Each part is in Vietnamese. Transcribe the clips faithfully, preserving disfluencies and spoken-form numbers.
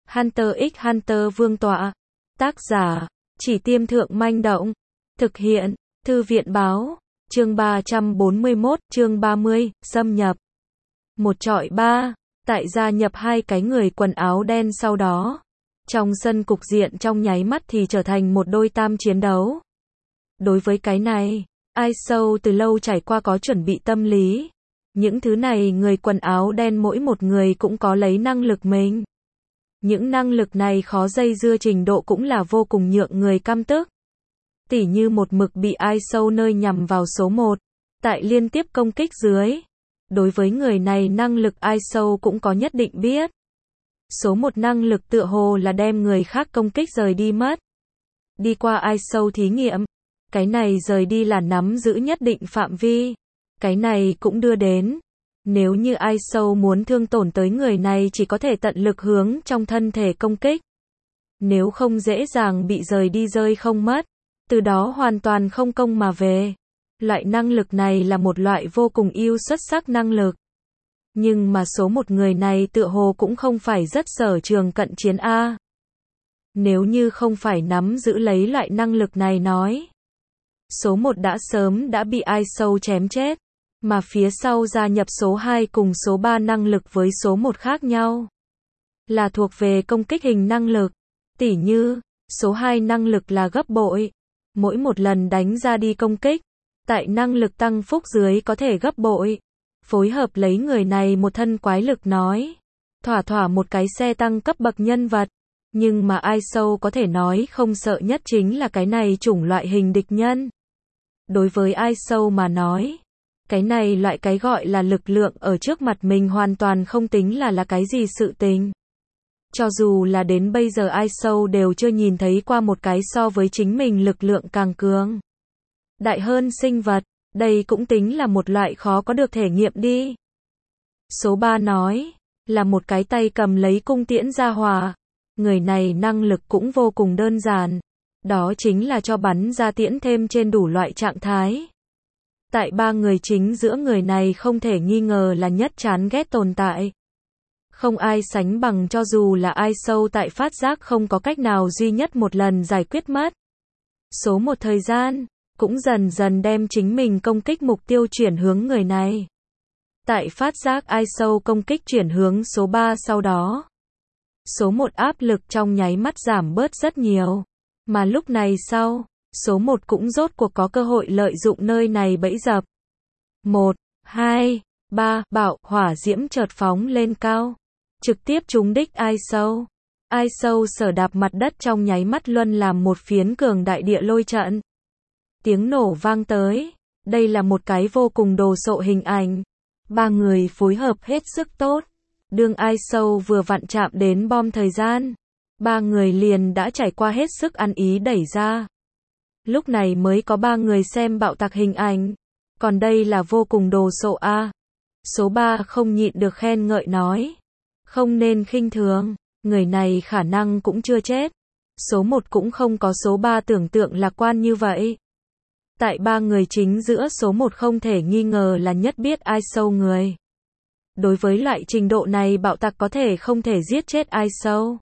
Hunter x Hunter Vương tọa. Tác giả, Chỉ Tiêm Thượng Manh Động. Thực hiện, Thư viện Báo. Chương ba trăm bốn mươi mốt, chương ba mươi, xâm nhập. Một trọi ba, tại gia nhập hai cái người quần áo đen sau đó. Trong sân cục diện trong nháy mắt thì trở thành một đôi tam chiến đấu. Đối với cái này, ai sâu từ lâu trải qua có chuẩn bị tâm lý. Những thứ này người quần áo đen mỗi một người cũng có lấy năng lực mình. Những năng lực này khó dây dưa trình độ cũng là vô cùng nhượng người căm tức. Tỉ như một mực bị ai sâu nơi nhằm vào số một. Tại liên tiếp công kích dưới. Đối với người này năng lực ai sâu cũng có nhất định biết. Số một năng lực tựa hồ là đem người khác công kích rời đi mất. Đi qua ai sâu thí nghiệm. Cái này rời đi là nắm giữ nhất định phạm vi. Cái này cũng đưa đến. Nếu như ai sâu muốn thương tổn tới người này chỉ có thể tận lực hướng trong thân thể công kích. Nếu không dễ dàng bị rời đi rơi không mất. Từ đó hoàn toàn không công mà về. Loại năng lực này là một loại vô cùng ưu xuất sắc năng lực. Nhưng mà số một người này tựa hồ cũng không phải rất sở trường cận chiến A. Nếu như không phải nắm giữ lấy loại năng lực này nói. Số một đã sớm đã bị ai sâu chém chết. Mà phía sau gia nhập số hai cùng số ba năng lực với số một khác nhau. Là thuộc về công kích hình năng lực. Tỉ như, số hai năng lực là gấp bội. Mỗi một lần đánh ra đi công kích. Tại năng lực tăng phúc dưới có thể gấp bội. Phối hợp lấy người này một thân quái lực nói. Thỏa thỏa một cái xe tăng cấp bậc nhân vật. Nhưng mà ai sâu có thể nói không sợ nhất chính là cái này chủng loại hình địch nhân. Đối với ai sâu mà nói. Cái này loại cái gọi là lực lượng ở trước mặt mình hoàn toàn không tính là là cái gì sự tình. Cho dù là đến bây giờ ai sâu đều chưa nhìn thấy qua một cái so với chính mình lực lượng càng cường. Đại hơn sinh vật, đây cũng tính là một loại khó có được thể nghiệm đi. Số ba nói, là một cái tay cầm lấy cung tiễn ra hòa. Người này năng lực cũng vô cùng đơn giản. Đó chính là cho bắn ra tiễn thêm trên đủ loại trạng thái. Tại ba người chính giữa người này không thể nghi ngờ là nhất chán ghét tồn tại. Không ai sánh bằng cho dù là ai sâu tại phát giác không có cách nào duy nhất một lần giải quyết mất. Số một thời gian, cũng dần dần đem chính mình công kích mục tiêu chuyển hướng người này. Tại phát giác ai sâu công kích chuyển hướng số ba sau đó. Số một áp lực trong nháy mắt giảm bớt rất nhiều. Mà lúc này sau, số một cũng rốt cuộc có cơ hội lợi dụng nơi này bẫy dập. một, hai, ba, bạo, hỏa diễm chợt phóng lên cao. Trực tiếp trúng đích ai sâu. Ai sâu sở đạp mặt đất trong nháy mắt luân làm một phiến cường đại địa lôi trận. Tiếng nổ vang tới. Đây là một cái vô cùng đồ sộ hình ảnh. Ba người phối hợp hết sức tốt. Đương ai sâu vừa vặn chạm đến bom thời gian. Ba người liền đã trải qua hết sức ăn ý đẩy ra. Lúc này mới có ba người xem bạo tạc hình ảnh. Còn đây là vô cùng đồ sộ a. Số ba không nhịn được khen ngợi nói. Không nên khinh thường, người này khả năng cũng chưa chết. Số một cũng không có số ba tưởng tượng lạc quan như vậy. Tại ba người chính giữa số một không thể nghi ngờ là nhất biết ai sâu người. Đối với loại trình độ này bạo tạc có thể không thể giết chết ai sâu.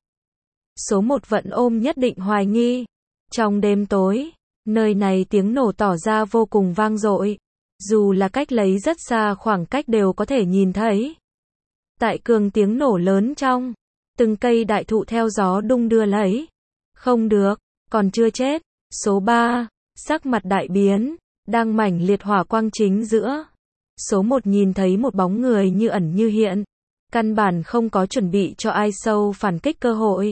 Số một vẫn ôm nhất định hoài nghi. Trong đêm tối, nơi này tiếng nổ tỏ ra vô cùng vang dội. Dù là cách lấy rất xa khoảng cách đều có thể nhìn thấy. Tại cường tiếng nổ lớn trong, từng cây đại thụ theo gió đung đưa lấy. Không được, còn chưa chết. Số ba, sắc mặt đại biến, đang mảnh liệt hỏa quang chính giữa. Số một nhìn thấy một bóng người như ẩn như hiện. Căn bản không có chuẩn bị cho ai sâu phản kích cơ hội.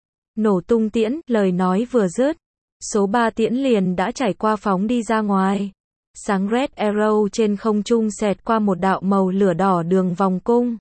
Nổ tung tiễn, lời nói vừa dứt. Số ba tiễn liền đã trải qua phóng đi ra ngoài. Sáng Red Arrow trên không trung xẹt qua một đạo màu lửa đỏ đường vòng cung.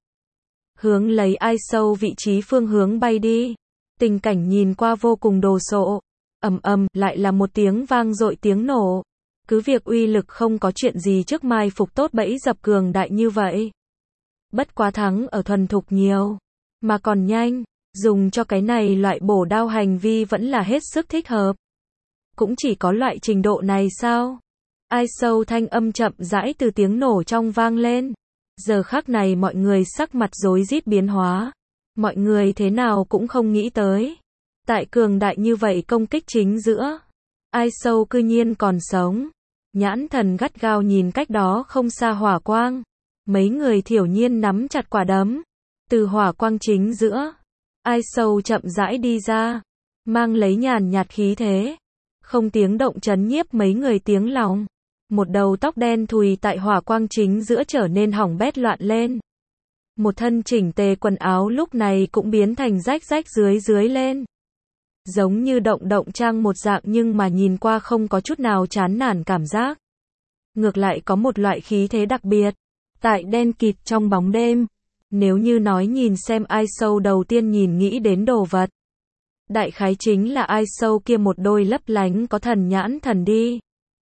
Hướng lấy ai sâu vị trí phương hướng bay đi. Tình cảnh nhìn qua vô cùng đồ sộ. Ầm ầm, lại là một tiếng vang dội tiếng nổ. Cứ việc uy lực không có chuyện gì trước mai phục tốt bẫy dập cường đại như vậy. Bất quá thắng ở thuần thục nhiều. Mà còn nhanh, dùng cho cái này loại bổ đao hành vi vẫn là hết sức thích hợp. Cũng chỉ có loại trình độ này sao? Ai sâu thanh âm chậm rãi từ tiếng nổ trong vang lên. Giờ khắc này mọi người sắc mặt rối rít biến hóa. Mọi người thế nào cũng không nghĩ tới. Tại cường đại như vậy công kích chính giữa, Ai Sâu cư nhiên còn sống. Nhãn thần gắt gao nhìn cách đó không xa hỏa quang. Mấy người thiểu nhiên nắm chặt quả đấm. Từ hỏa quang chính giữa, Ai Sâu chậm rãi đi ra, mang lấy nhàn nhạt khí thế, không tiếng động chấn nhiếp mấy người tiếng lòng. Một đầu tóc đen thùi tại hỏa quang chính giữa trở nên hỏng bét loạn lên. Một thân chỉnh tề quần áo lúc này cũng biến thành rách rách dưới dưới lên. Giống như động động trang một dạng nhưng mà nhìn qua không có chút nào chán nản cảm giác. Ngược lại có một loại khí thế đặc biệt. Tại đen kịt trong bóng đêm, nếu như nói nhìn xem Ai Sâu đầu tiên nhìn nghĩ đến đồ vật, đại khái chính là Ai Sâu kia một đôi lấp lánh có thần nhãn thần đi.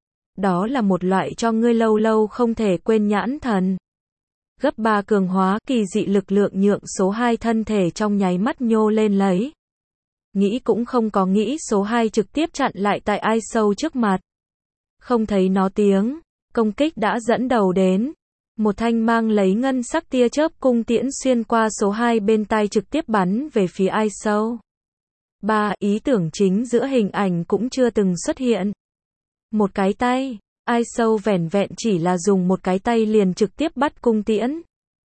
Đó là một loại cho ngươi lâu lâu không thể quên nhãn thần. Gấp ba cường hóa kỳ dị lực lượng nhượng số hai thân thể trong nháy mắt nhô lên lấy. Nghĩ cũng không có nghĩ số hai trực tiếp chặn lại tại Ai Sâu trước mặt. Không thấy nó tiếng, công kích đã dẫn đầu đến. Một thanh mang lấy ngân sắc tia chớp cung tiễn xuyên qua số hai bên tai trực tiếp bắn về phía Ai Sâu. Ba, ý tưởng chính giữa hình ảnh cũng chưa từng xuất hiện. Một cái tay, Ai Sâu vẻn vẹn chỉ là dùng một cái tay liền trực tiếp bắt cung tiễn.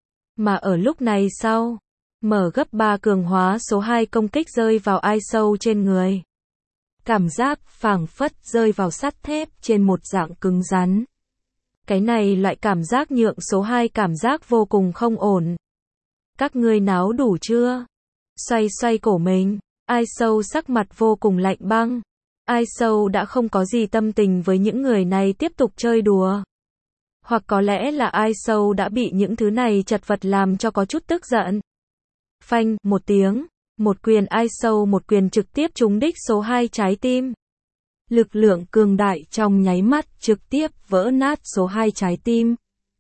Mà ở lúc này sau, mở gấp ba cường hóa số hai công kích rơi vào Ai Sâu trên người. Cảm giác phảng phất rơi vào sắt thép trên một dạng cứng rắn. Cái này loại cảm giác nhượng số hai cảm giác vô cùng không ổn. Các ngươi náo đủ chưa? Xoay xoay cổ mình, Ai Sâu sắc mặt vô cùng lạnh băng. Ai Sâu đã không có gì tâm tình với những người này tiếp tục chơi đùa. Hoặc có lẽ là Ai Sâu đã bị những thứ này chật vật làm cho có chút tức giận. Phanh, một tiếng, một quyền Ai Sâu một quyền trực tiếp trúng đích số hai trái tim. Lực lượng cường đại trong nháy mắt trực tiếp vỡ nát số hai trái tim.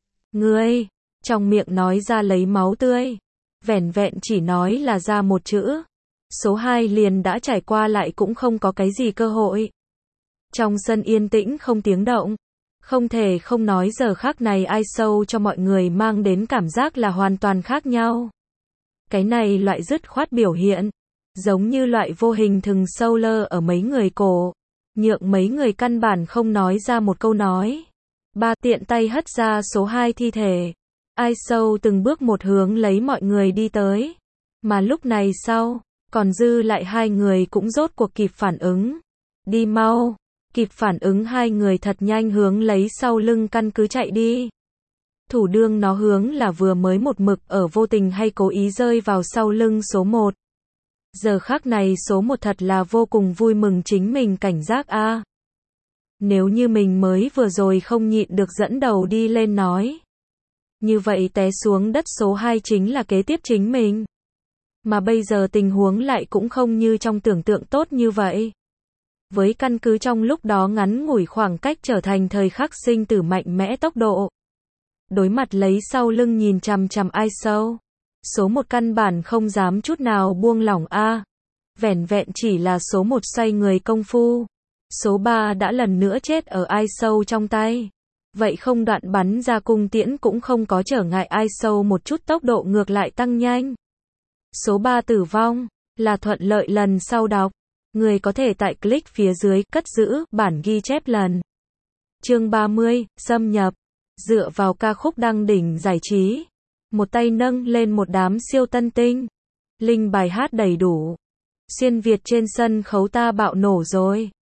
Ngươi, trong miệng nói ra lấy máu tươi. Vẻn vẹn chỉ nói là ra một chữ. Số hai liền đã trải qua lại cũng không có cái gì cơ hội. Trong sân yên tĩnh không tiếng động. Không thể không nói giờ khắc này Ai Sâu cho mọi người mang đến cảm giác là hoàn toàn khác nhau. Cái này loại dứt khoát biểu hiện. Giống như loại vô hình thừng sâu lơ ở mấy người cổ. Nhượng mấy người căn bản không nói ra một câu nói. Ba tiện tay hất ra số hai thi thể. Ai Sâu từng bước một hướng lấy mọi người đi tới. Mà lúc này sau, còn dư lại hai người cũng rốt cuộc kịp phản ứng. Đi mau. Kịp phản ứng hai người thật nhanh hướng lấy sau lưng căn cứ chạy đi. Thủ đương nó hướng là vừa mới một mực ở vô tình hay cố ý rơi vào sau lưng số một. Giờ khắc này số một thật là vô cùng vui mừng chính mình cảnh giác a. À. Nếu như mình mới vừa rồi không nhịn được dẫn đầu đi lên nói. Như vậy té xuống đất số hai chính là kế tiếp chính mình. Mà bây giờ tình huống lại cũng không như trong tưởng tượng tốt như vậy. Với căn cứ trong lúc đó ngắn ngủi khoảng cách trở thành thời khắc sinh tử mạnh mẽ tốc độ. Đối mặt lấy sau lưng nhìn chằm chằm Ai Sâu. Số một căn bản không dám chút nào buông lỏng a. À. Vẻn vẹn chỉ là số một xoay người công phu. Số ba đã lần nữa chết ở Ai Sâu trong tay. Vậy không đoạn bắn ra cung tiễn cũng không có trở ngại Ai Sâu một chút tốc độ ngược lại tăng nhanh. Số ba tử vong, là thuận lợi lần sau đọc. Người có thể tại click phía dưới cất giữ bản ghi chép lần. Chương ba mươi, xâm nhập. Dựa vào ca khúc đăng đỉnh giải trí. Một tay nâng lên một đám siêu tân tinh. Linh bài hát đầy đủ. Xuyên Việt trên sân khấu ta bạo nổ rồi.